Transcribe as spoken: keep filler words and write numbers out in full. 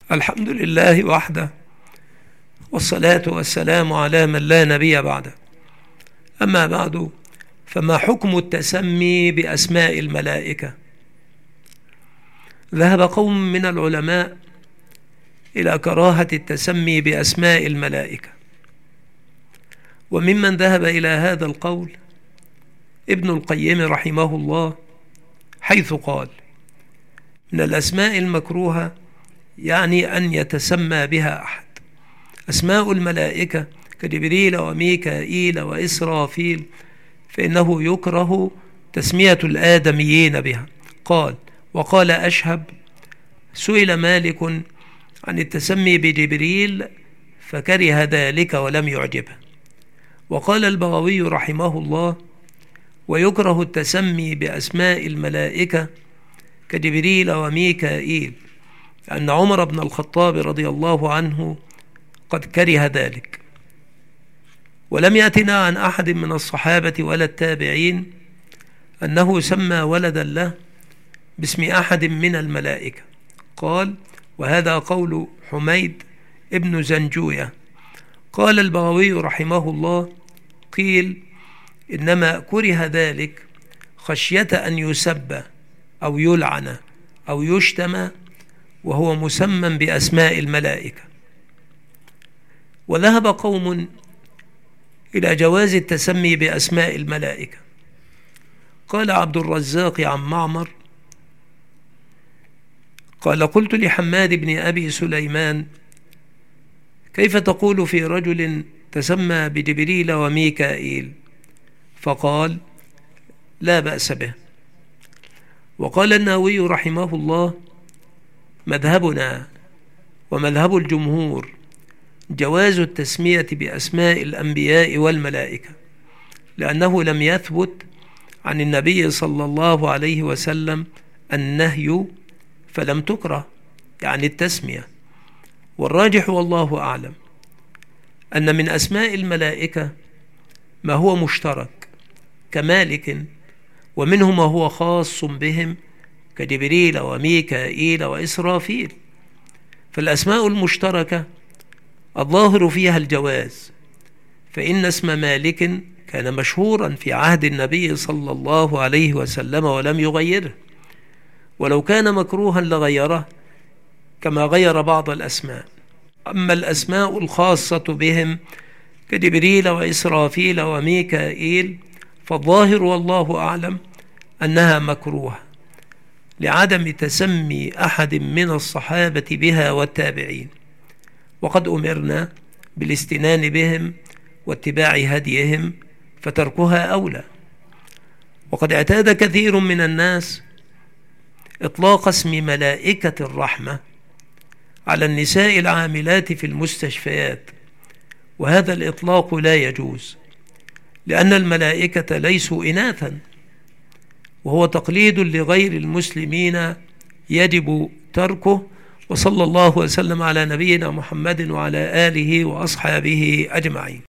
الحمد لله وحده، والصلاة والسلام على من لا نبي بعده. أما بعد، فما حكم التسمي بأسماء الملائكة؟ ذهب قوم من العلماء إلى كراهة التسمي بأسماء الملائكة، وممن ذهب إلى هذا القول ابن القيم رحمه الله، حيث قال: من الأسماء المكروهة يعني أن يتسمى بها أحد. أسماء الملائكة كجبريل وميكائيل وإسرافيل فإنه يكره تسمية الآدميين بها. قال: وقال أشهب: سئل مالك عن التسمي بجبريل فكره ذلك ولم يعجبه. وقال البغوي رحمه الله: ويكره التسمي بأسماء الملائكة كجبريل وميكائيل، لأن عمر بن الخطاب رضي الله عنه قد كره ذلك. ولم يأتنا عن أحد من الصحابة ولا التابعين أنه سمى ولدا له باسم أحد من الملائكة. قال: وهذا قول حميد ابن زنجوية. قال البغوي رحمه الله: قيل إنما كره ذلك خشية أن يسب أو يلعن أو يشتم وهو مسمى بأسماء الملائكة. وذهب قوم إلى جواز التسمي بأسماء الملائكة. قال عبد الرزاق عن معمر قال: قلت لحماد بن أبي سليمان: كيف تقول في رجل تسمى بجبريل وميكائيل؟ فقال: لا بأس به. وقال النووي رحمه الله: مذهبنا ومذهب الجمهور جواز التسمية بأسماء الأنبياء والملائكة، لأنه لم يثبت عن النبي صلى الله عليه وسلم النهي فلم تكره، يعني التسمية. والراجح والله أعلم أن من أسماء الملائكة ما هو مشترك كمالك، ومنه ما هو خاص بهم كجبريل وميكائيل وإسرافيل. فالأسماء المشتركة الظاهر فيها الجواز، فإن اسم مالك كان مشهورا في عهد النبي صلى الله عليه وسلم ولم يغيره، ولو كان مكروها لغيره كما غير بعض الأسماء. أما الأسماء الخاصة بهم كجبريل وإسرافيل وميكائيل فالظاهر والله أعلم أنها مكروهة لعدم تسمي أحد من الصحابة بها والتابعين، وقد أمرنا بالاستنان بهم واتباع هديهم، فتركها أولى. وقد اعتاد كثير من الناس إطلاق اسم ملائكة الرحمة على النساء العاملات في المستشفيات، وهذا الإطلاق لا يجوز، لأن الملائكة ليسوا إناثا، وهو تقليد لغير المسلمين يجب تركه. وصلى الله وسلم على نبينا محمد وعلى آله وأصحابه أجمعين.